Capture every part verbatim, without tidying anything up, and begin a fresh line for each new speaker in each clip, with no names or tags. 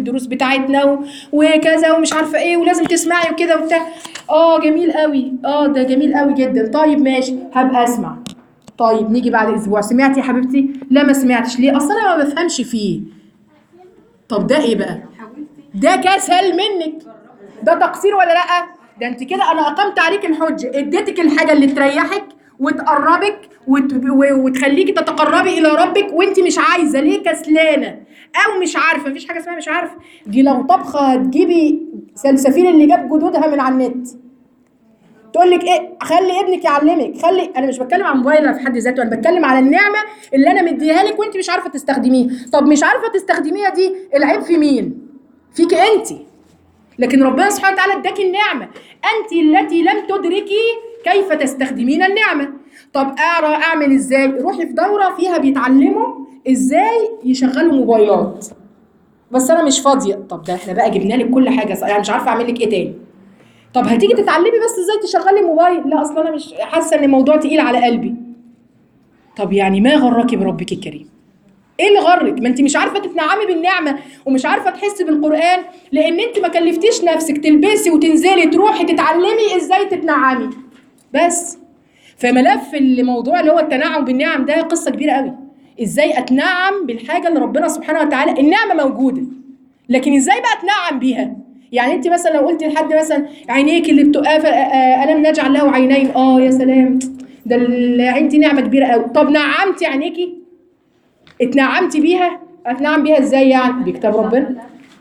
الدروس بتاعتنا وكذا ومش عارفه ايه ولازم تسمعي وكده وبتاع. اه جميل قوي، اه ده جميل قوي جدا، طيب ماشي هبقى اسمع. طيب نيجي بعد اسبوع، سمعتي يا حبيبتي؟ لا ما سمعتش. ليه؟ اصل انا ما بفهمش فيه. طب ده ايه بقى؟ ده كسل منك، ده تقصير ولا لا؟ ده انت كده انا اقمت عليك الحجه، اديتك الحاجه اللي تريحك وتقربك وت... وتخليكي تتقربي الى ربك وانت مش عايزه. ليه؟ كسلانه او مش عارفه. مفيش حاجه اسمها مش عارفه، دي لو طبخه هتجيبي سلسفيل اللي جاب جدودها من على النت تقول لك ايه، خلي ابنك يعلمك، خلي. انا مش بتكلم عن موبايل في حد ذاته، انا بتكلم على النعمه اللي انا مديها لك وانت مش عارفه تستخدميها. طب مش عارفه تستخدميها دي العيب في مين؟ فيك انت. لكن ربنا سبحانه وتعالى اداكي النعمه، انت التي لم تدركي كيف تستخدمين النعمه. طب اقرا اعمل ازاي؟ روحي في دوره فيها بيتعلموا ازاي يشغلوا موبايلات، بس انا مش فاضيه. طب ده احنا بقى جبنا لك كل حاجه، يعني مش عارفه اعمل لك ايه تاني. طب هتيجي تتعلمي بس ازاي تشغلي موبايل؟ لا اصلا انا مش حاسه ان الموضوع تقيل على قلبي. طب يعني ما غرك بربك الكريم؟ ايه اللي غرك؟ ما انت مش عارفه تتنعمي بالنعمه ومش عارفه تحسي بالقران، لان انت ما كلفتيش نفسك تلبسي وتنزلي تروحي تتعلمي ازاي تتنعمي بس. فملف الموضوع اللي هو التنعم بالنعم ده قصه كبيره قوي. ازاي اتنعم بالحاجه اللي ربنا سبحانه وتعالى، النعمه موجوده، لكن ازاي بقى اتنعم بيها؟ يعني انت مثلا لو قلت لحد مثلا عينيك اللي بتقف الم نجعل له عينين، اه يا سلام ده العين دي نعمه كبيره قوي. طب نعمتي عينيكي؟ اتنعمتي بيها؟ اتنعم بيها ازاي يعني؟ بكتاب ربنا.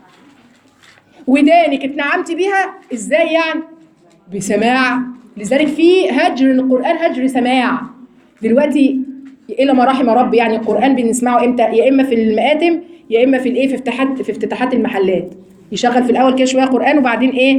ودانك اتنعمتي بيها ازاي يعني؟ بسماع. لذلك في هجر القرآن، هجر سماع دلوقتي إلا ما رحم ربي. يعني القرآن بنسمعه امتى؟ يا اما في المآتم يا اما في الايه، في افتتاحات في افتتاحات المحلات، يشغل في الاول كده شويه قرآن وبعدين ايه؟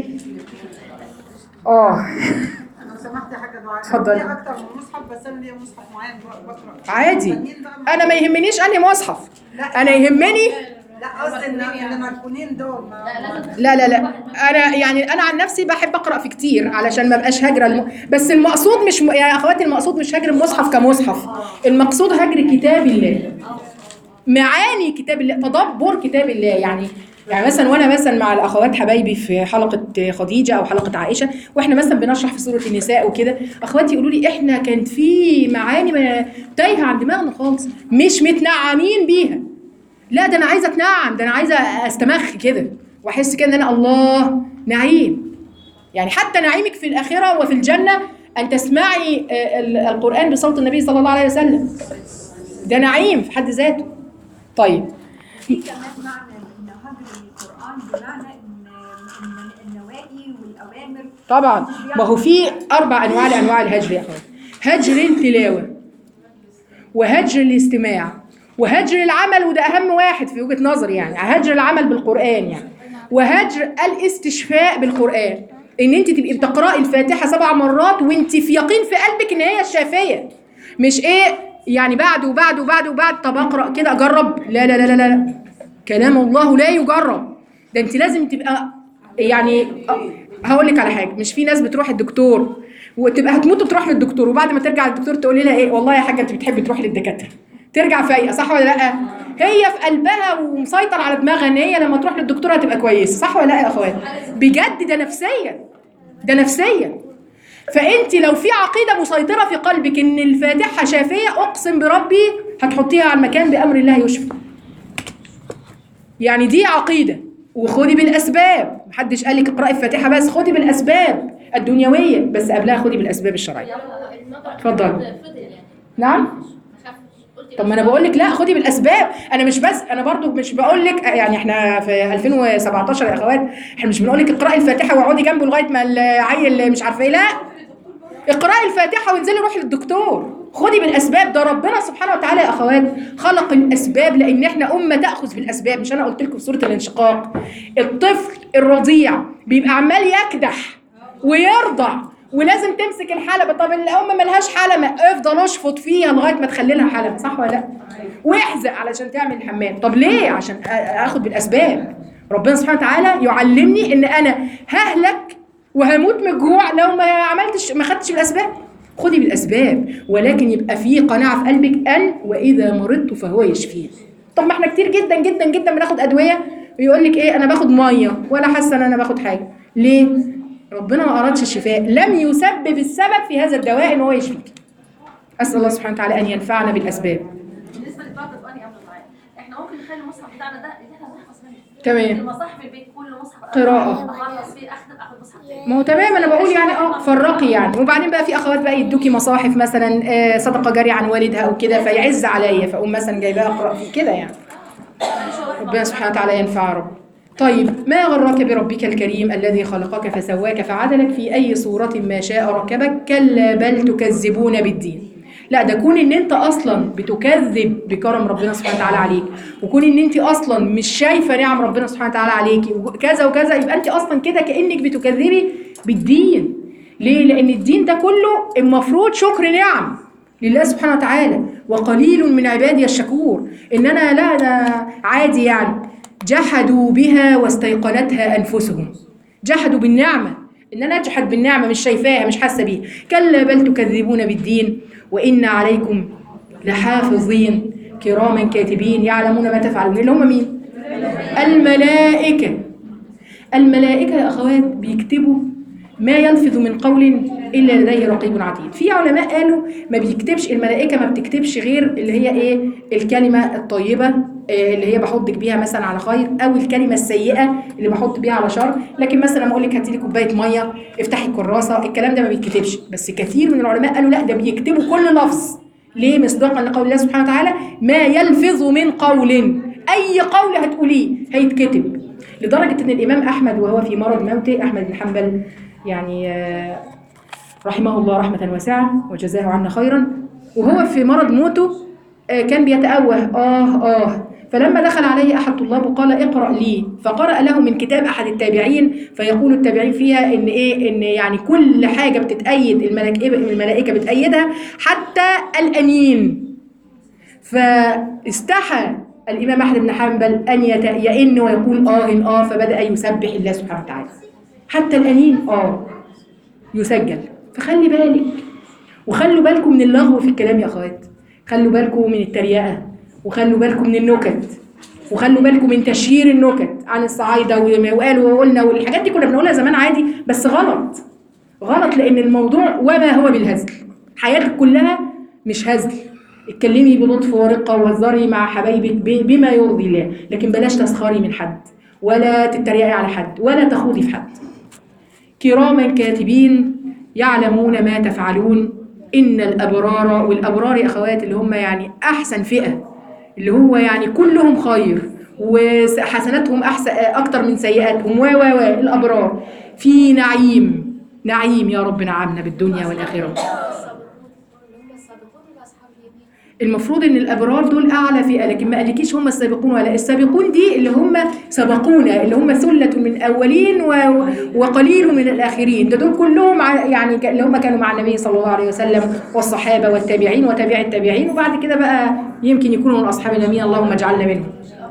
اه
لو سمحت يا حاجه دعاء،
اتفضلي.
ليا اكتر من مصحف بس انا ليا مصحف معين بقرا
عادي، انا ما يهمنيش انهي مصحف،
لا
انا يهمني.
لا قصدي ان ان مركونين دول ما
لا لا لا انا يعني انا عن نفسي بحب اقرا في كتير علشان ما ابقاش هجره الم... بس المقصود مش م... يا اخواتي المقصود مش هجر المصحف كمصحف، المقصود هجر كتاب الله، معاني كتاب الله، تدبر كتاب الله. يعني يعني مثلا وانا مثلا مع الاخوات حبايبي في حلقه خديجه او حلقه عائشه واحنا مثلا بنشرح في سوره النساء وكده، اخواتي يقولوا لي احنا كانت في معاني تايهه عن دماغنا خالص، مش متنعمين بيها. لا ده انا عايزه اتنعم، ده انا عايزه استمخ كده واحس كده ان انا الله نعيم. يعني حتى نعيمك في الاخره وفي الجنه ان تسمعي القران بصوت النبي صلى الله عليه وسلم، ده نعيم في حد ذاته. طيب
في كمان معنى ان هجر القران بمعنى ان ان النواهي والاوامر
طبعا، ما هو في اربع انواع لانواع الهجر يا اخوان: هجر التلاوه، وهجر الاستماع، وهجر العمل، وده اهم واحد في وجهه نظري، يعني هجر العمل بالقران يعني، وهجر الاستشفاء بالقران، ان انت تبقي بتقراي الفاتحه سبع مرات وانت في يقين في قلبك ان هي الشافيه، مش ايه يعني بعد وبعد وبعد وبعد طب اقرا كده اجرب. لا لا لا لا لا، كلام الله لا يجرب، ده انت لازم تبقى يعني. هقول لك على حاجه، مش في ناس بتروح الدكتور وتبقى هتموت وتروح للدكتور وبعد ما ترجع الدكتور تقولي لها ايه، والله يا حاجه انت بتحبي تروحي للدكاتره، ترجع فايقه، صح ولا لا؟ هي في قلبها ومسيطر على دماغها ان هي لما تروح للدكتور هتبقى كويسه، صح ولا لا يا اخوات؟ بجد ده نفسيا، ده نفسيا. فانت لو في عقيده مسيطره في قلبك ان الفاتحه شافيه، اقسم بربي هتحطيها على المكان بامر الله يشفى. يعني دي عقيده، وخدي بالاسباب، محدش قال لك اقراي الفاتحه بس، خدي بالاسباب الدنيويه بس قبلها خدي بالاسباب الشرعيه. اتفضل. نعم. طب ما انا بقول لك لا خدي بالاسباب، انا مش بس انا برضو مش بقول لك يعني احنا في ألفين وسبعتاشر يا اخوات احنا مش بنقول لك اقراي الفاتحه واقعدي جنبه لغايه ما العيل مش عارفه ايه، لا اقراي الفاتحه وانزلي روحي للدكتور، خدي بالاسباب. ده ربنا سبحانه وتعالى يا اخوات خلق الاسباب لان احنا امه تاخذ بالاسباب. مش انا قلت لكم في سوره الانشقاق الطفل الرضيع بيبقى عمال يكدح ويرضع ولازم تمسك الحلبة، طب الام ملهاش حلبة افضل اشفط فيها لغايه ما تخلي لها حلبة، صح ولا لا؟ واحزق علشان تعمل الحمام، طب ليه؟ عشان اخد بالاسباب. ربنا سبحانه وتعالى يعلمني ان انا ههلك وهموت من الجوع لو ما عملتش ما خدتش بالاسباب. خدي بالاسباب ولكن يبقى في قناعه في قلبك ان واذا مرضت فهو يشفين. طب ما احنا كتير جدا جدا جدا بناخد ادويه ويقول لك ايه انا باخد ميه ولا حاسه ان انا باخد حاجه. ليه؟ ربنا ما ارادش الشفاء، لم يسبب السبب في هذا الدواء ان هو يشفيك. اسال الله سبحانه وتعالى ان ينفعنا بالاسباب.
بالنسبه للقراءه القراني قبل الدعاء، احنا ممكن نخلي المصحف بتاعنا ده اللي احنا بنحفظ منه.
تمام.
المصاحف البيت كله مصحف
قراءة.
اخلص فيه اختم اخد مصحف تاني.
ما هو تمام، انا بقول يعني اه فرقي يعني. وبعدين بقى في اخوات بقى يدوكي مصاحف مثلا آه صدقه جاريه عن والدها او كده فيعز عليا فاقوم مثلا جايباها اقرا فيه كده يعني. ربنا سبحانه وتعالى ينفع رب. طيب ما غرك بربك الكريم الذي خلقك فسواك فعدلك في أي صورة ما شاء ركبك كلا بل تكذبون بالدين. لا ده كون ان انت اصلا بتكذب بكرم ربنا سبحانه وتعالى عليك، وكون ان انت اصلا مش شايفه نعم ربنا سبحانه وتعالى عليكي وكذا وكذا، يبقى انت اصلا كده كانك بتكذبي بالدين. ليه؟ لان الدين ده كله المفروض شكر نعم لله سبحانه وتعالى، وقليل من عبادي الشكور. ان انا لا ده عادي يعني. جحدوا بها واستيقنتها انفسهم. جحدوا بالنعمه، ان انا اجحد بالنعمه مش شايفاها مش حاسه بيها. كلا بل تكذبون بالدين وان عليكم لحافظين كراما كاتبين يعلمون ما تفعلون. اللي هم مين؟ الملائكه. الملائكه يا اخوات بيكتبوا ما يلفظ من قول الا لديه رقيب عتيد. في علماء قالوا ما بيكتبش الملائكه، ما بتكتبش غير اللي هي ايه؟ الكلمه الطيبه اللي هي بحطك بيها مثلا على خير، او الكلمه السيئه اللي بحط بيها على شر. لكن مثلا لما اقول لك هاتي لي كوبايه ميه، افتحي الكراسه، الكلام ده ما بيتكتبش. بس كثير من العلماء قالوا لا ده بيكتبوا كل لفظ. ليه؟ مصداقا لقول الله سبحانه وتعالى ما يلفظ من قول. اي قول هتقوليه هيتكتب. لدرجه ان الامام احمد وهو في مرض موته، احمد بن حنبل يعني رحمه الله رحمه واسعه وجزاه عنا خيرا، وهو في مرض موته كان بيتأوه اه اه فلما دخل عليه احد طلابه قال اقرأ لي، فقرأ له من كتاب احد التابعين. فيقول التابعين فيها ان ايه؟ ان يعني كل حاجه بتتأيد الملائكه الملائكه بتأيدها حتى الانين. فاستحى الامام احمد بن حنبل ان يئن ويقول اه اه فبدأ يسبح الله سبحانه وتعالى. حتى الانين اه يسجل. فخلي بالك، وخلوا بالكم من اللغو في الكلام يا اخوات. خلوا بالكم من التريقه، وخلوا بالكم من النكت، وخلوا بالكم من تشهير النكت عن الصعايده وقالوا وقلنا والحاجات دي كنا بنقولها زمان عادي، بس غلط غلط. لان الموضوع وما هو بالهزل. حياتك كلها مش هزل. اتكلمي بلطف ورقه وهزري مع حبايبك بما يرضي الله، لكن بلاش تسخري من حد ولا تتريقي على حد ولا تخوضي في حد. كراما كاتبين يعلمون ما تفعلون إن الأبرار. والأبرار يا أخوات اللي هم يعني أحسن فئة، اللي هو يعني كلهم خير وحسناتهم أحسن أكتر من سيئاتهم و و و الأبرار في نعيم. نعيم يا رب نعمنا بالدنيا والآخرة. المفروض ان الابرار دول اعلى فئه، لكن ما قالكيش هم السابقون ولا السابقون دي اللي هم سبقونا، اللي هم ثله من الاولين وقليل من الاخرين. ده دول كلهم يعني اللي هم كانوا مع النبي صلى الله عليه وسلم والصحابه والتابعين وتابع التابعين، وبعد كده بقى يمكن يكونوا من اصحاب اليمين، اللهم اجعلنا منهم.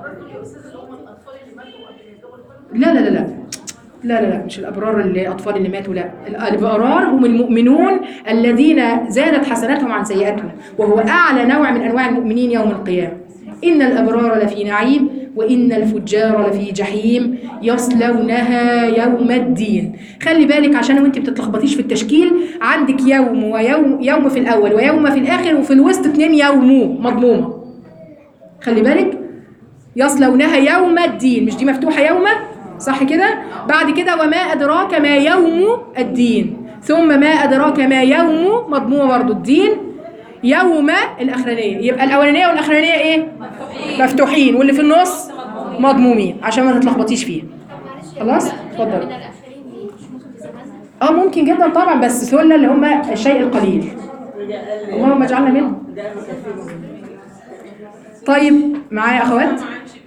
لا لا لا لا لا لا لا مش الأبرار اللي الأطفال اللي ماتوا، لا. الأبرار هم المؤمنون الذين زادت حسناتهم عن سيئاتهم، وهو أعلى نوع من أنواع المؤمنين يوم القيامة. إن الأبرار لفي نعيم وإن الفجار لفي جحيم يصلونها يوم الدين. خلي بالك عشان وانت بتتلخبطيش في التشكيل، عندك يوم ويوم، يوم في الأول ويوم في الآخر، وفي الوسط اتنين يوم مضمومة. خلي بالك يصلونها يوم الدين، مش دي مفتوحة يوم صح كده؟ بعد كده وما أدراك ما يوم الدين، ثم ما أدراك ما يوم مضمومة برضو الدين يوم الأخرانية. يبقى الأولانية والأخرانية إيه؟ مفتوحين, مفتوحين. واللي في النص مضمومين عشان ما تتلخبطيش فيها. خلاص؟ اتفضل. اه ممكن جدا طبعا، بس ثلة اللي هم الشيء القليل. اللهم اجعلنا منهم. طيب معايا أخوات؟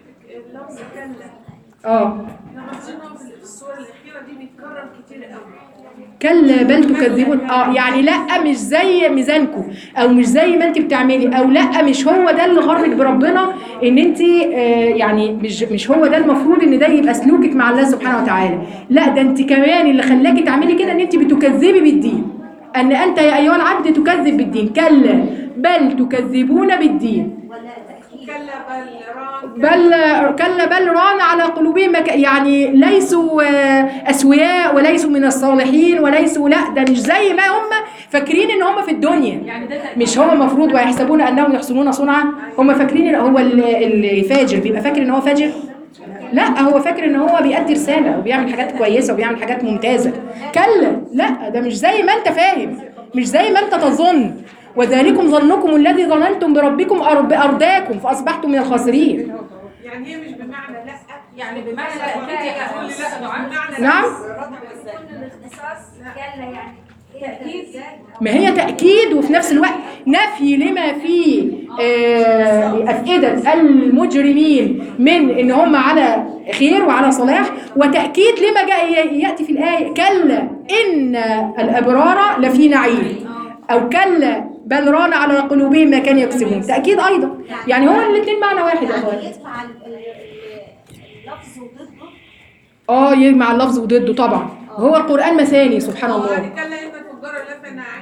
اه
الصورة الأخيرة دي بيتكرر كتير قوي.
كلا بل تكذبون. اه يعني لا مش زي ميزانكم، او مش زي ما انت بتعملي، او لا مش هو ده اللي غرك بربنا ان انت آه يعني مش مش هو ده المفروض ان ده يبقى سلوكك مع الله سبحانه وتعالى. لا ده انت كمان اللي خلاكي تعملي كده ان انت بتكذبي بالدين. ان انت يا ايها العبد تكذب بالدين. كلا بل تكذبون بالدين.
كلا بل ران
بل كلا بل ران على قلوبهم ما ك- يعني ليسوا آه، اسوياء وليسوا من الصالحين وليسوا، لا ده مش زي ما هم فاكرين ان هم في الدنيا.
يعني ده تأكيد.
مش هو المفروض ويحسبون انهم يحسنون صنعا، هم فاكرين إن هو ال- الفاجر بيبقى فاكر ان هو فاجر، لا هو فاكر ان هو بيأدي رساله وبيعمل حاجات كويسه وبيعمل حاجات ممتازه. كلا لا، ده مش زي ما انت فاهم، مش زي ما انت تظن. وذلكم ظنكم الذي ظننتم بربكم أرب- ارداكم فاصبحتم من الخاسرين.
يعني هي مش بمعنى لا،
يعني بمعنى لا
لا
تأكيد.
بمعنى
نعم.
كل الاختصاص كلا يعني تأكيد.
ما هي تأكيد وفي نفس الوقت نفي لما في آه، أفئدة المجرمين من إن هم على خير وعلى صلاح، وتأكيد لما جاء يأتي في الآية كلا إن الأبرار لفي نعيم، أو كلا بل ران على قلوبهم ما كانوا يكسبون، تأكيد أيضا. يعني هو الاثنين معنى واحد يا أخوان.
يدفع ال- ال- اللفظ وضده.
اه يجمع اللفظ وضده طبعا، هو القرآن مثاني سبحان الله.
يعني كلا إن الفجار لفي نعيم.